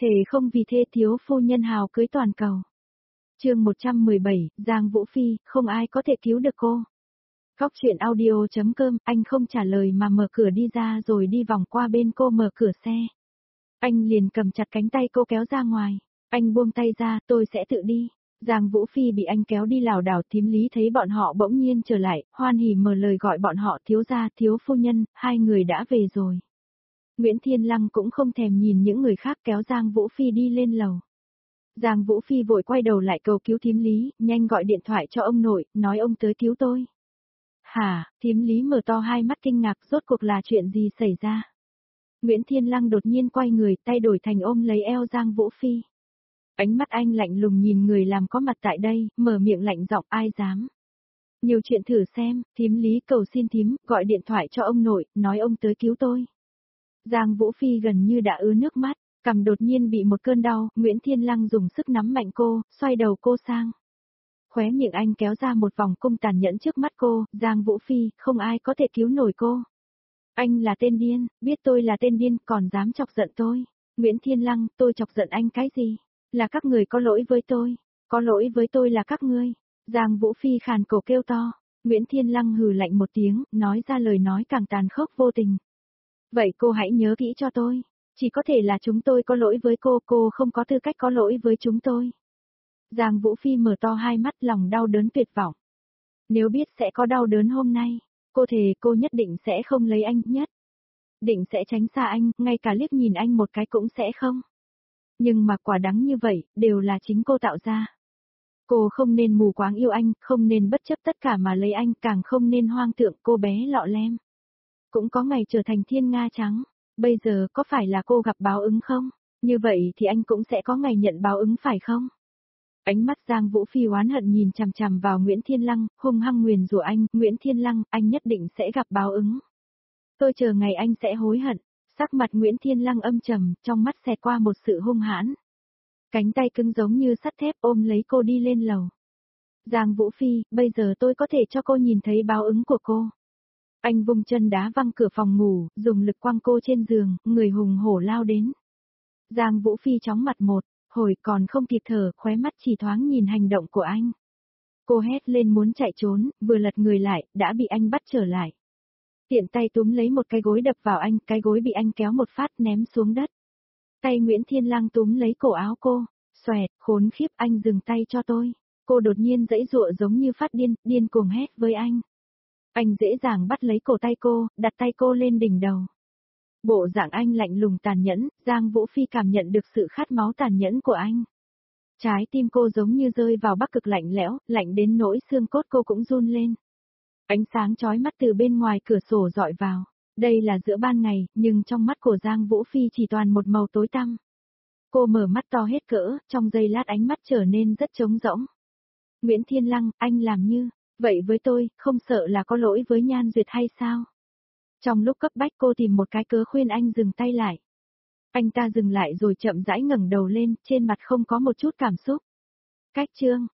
Thề không vì thê thiếu phu nhân hào cưới toàn cầu. Chương 117, Giang Vũ Phi, không ai có thể cứu được cô. Góc chuyện audio.com, anh không trả lời mà mở cửa đi ra rồi đi vòng qua bên cô mở cửa xe. Anh liền cầm chặt cánh tay cô kéo ra ngoài. Anh buông tay ra, tôi sẽ tự đi. Giang Vũ Phi bị anh kéo đi lảo đảo. Thím Lý thấy bọn họ bỗng nhiên trở lại, hoan hỉ mở lời gọi bọn họ thiếu gia, thiếu phu nhân, hai người đã về rồi. Nguyễn Thiên Lăng cũng không thèm nhìn những người khác kéo Giang Vũ Phi đi lên lầu. Giang Vũ Phi vội quay đầu lại cầu cứu thím Lý, nhanh gọi điện thoại cho ông nội, nói ông tới cứu tôi. Hả, thím Lý mở to hai mắt kinh ngạc, rốt cuộc là chuyện gì xảy ra? Nguyễn Thiên Lăng đột nhiên quay người, tay đổi thành ôm lấy eo Giang Vũ Phi. Ánh mắt anh lạnh lùng nhìn người làm có mặt tại đây, mở miệng lạnh giọng ai dám. Nhiều chuyện thử xem, thím Lý cầu xin thím, gọi điện thoại cho ông nội, nói ông tới cứu tôi. Giang Vũ Phi gần như đã ứa nước mắt, cằm đột nhiên bị một cơn đau, Nguyễn Thiên Lăng dùng sức nắm mạnh cô, xoay đầu cô sang. Khóe miệng anh kéo ra một vòng cung tàn nhẫn trước mắt cô, Giang Vũ Phi, không ai có thể cứu nổi cô. Anh là tên điên, biết tôi là tên điên, còn dám chọc giận tôi. Nguyễn Thiên Lăng, tôi chọc giận anh cái gì? Là các người có lỗi với tôi, có lỗi với tôi là các ngươi. Giang Vũ Phi khàn cổ kêu to, Nguyễn Thiên Lăng hừ lạnh một tiếng, nói ra lời nói càng tàn khốc vô tình. Vậy cô hãy nhớ kỹ cho tôi, chỉ có thể là chúng tôi có lỗi với cô không có tư cách có lỗi với chúng tôi. Giang Vũ Phi mở to hai mắt lòng đau đớn tuyệt vọng. Nếu biết sẽ có đau đớn hôm nay, cô thề cô nhất định sẽ không lấy anh, nhất định sẽ tránh xa anh, ngay cả liếc nhìn anh một cái cũng sẽ không. Nhưng mà quả đắng như vậy, đều là chính cô tạo ra. Cô không nên mù quáng yêu anh, không nên bất chấp tất cả mà lấy anh, càng không nên hoang tưởng cô bé lọ lem. Cũng có ngày trở thành thiên nga trắng, bây giờ có phải là cô gặp báo ứng không? Như vậy thì anh cũng sẽ có ngày nhận báo ứng phải không? Ánh mắt Giang Vũ Phi oán hận nhìn chằm chằm vào Nguyễn Thiên Lăng, hung hăng nguyền rủa anh, Nguyễn Thiên Lăng, anh nhất định sẽ gặp báo ứng. Tôi chờ ngày anh sẽ hối hận. Sắc mặt Nguyễn Thiên Lăng âm trầm, trong mắt xẹt qua một sự hung hãn. Cánh tay cứng giống như sắt thép ôm lấy cô đi lên lầu. Giang Vũ Phi, bây giờ tôi có thể cho cô nhìn thấy báo ứng của cô. Anh vung chân đá văng cửa phòng ngủ, dùng lực quăng cô trên giường, người hùng hổ lao đến. Giang Vũ Phi chóng mặt một, hồi còn không kịp thở, khóe mắt chỉ thoáng nhìn hành động của anh. Cô hét lên muốn chạy trốn, vừa lật người lại, đã bị anh bắt trở lại. Tiện tay túm lấy một cái gối đập vào anh, cái gối bị anh kéo một phát ném xuống đất. Tay Nguyễn Thiên Lăng túm lấy cổ áo cô, xoẹt, khốn khiếp anh dừng tay cho tôi. Cô đột nhiên giãy giụa giống như phát điên, điên cuồng hét với anh. Anh dễ dàng bắt lấy cổ tay cô, đặt tay cô lên đỉnh đầu. Bộ dạng anh lạnh lùng tàn nhẫn, Giang Vũ Phi cảm nhận được sự khát máu tàn nhẫn của anh. Trái tim cô giống như rơi vào bắc cực lạnh lẽo, lạnh đến nỗi xương cốt cô cũng run lên. Ánh sáng chói mắt từ bên ngoài cửa sổ dọi vào. Đây là giữa ban ngày, nhưng trong mắt của Giang Vũ Phi chỉ toàn một màu tối tăm. Cô mở mắt to hết cỡ, trong giây lát ánh mắt trở nên rất trống rỗng. Nguyễn Thiên Lăng, anh làm như vậy với tôi, không sợ là có lỗi với Nhan Duyệt hay sao? Trong lúc cấp bách cô tìm một cái cớ khuyên anh dừng tay lại. Anh ta dừng lại rồi chậm rãi ngẩng đầu lên, trên mặt không có một chút cảm xúc. Cách chương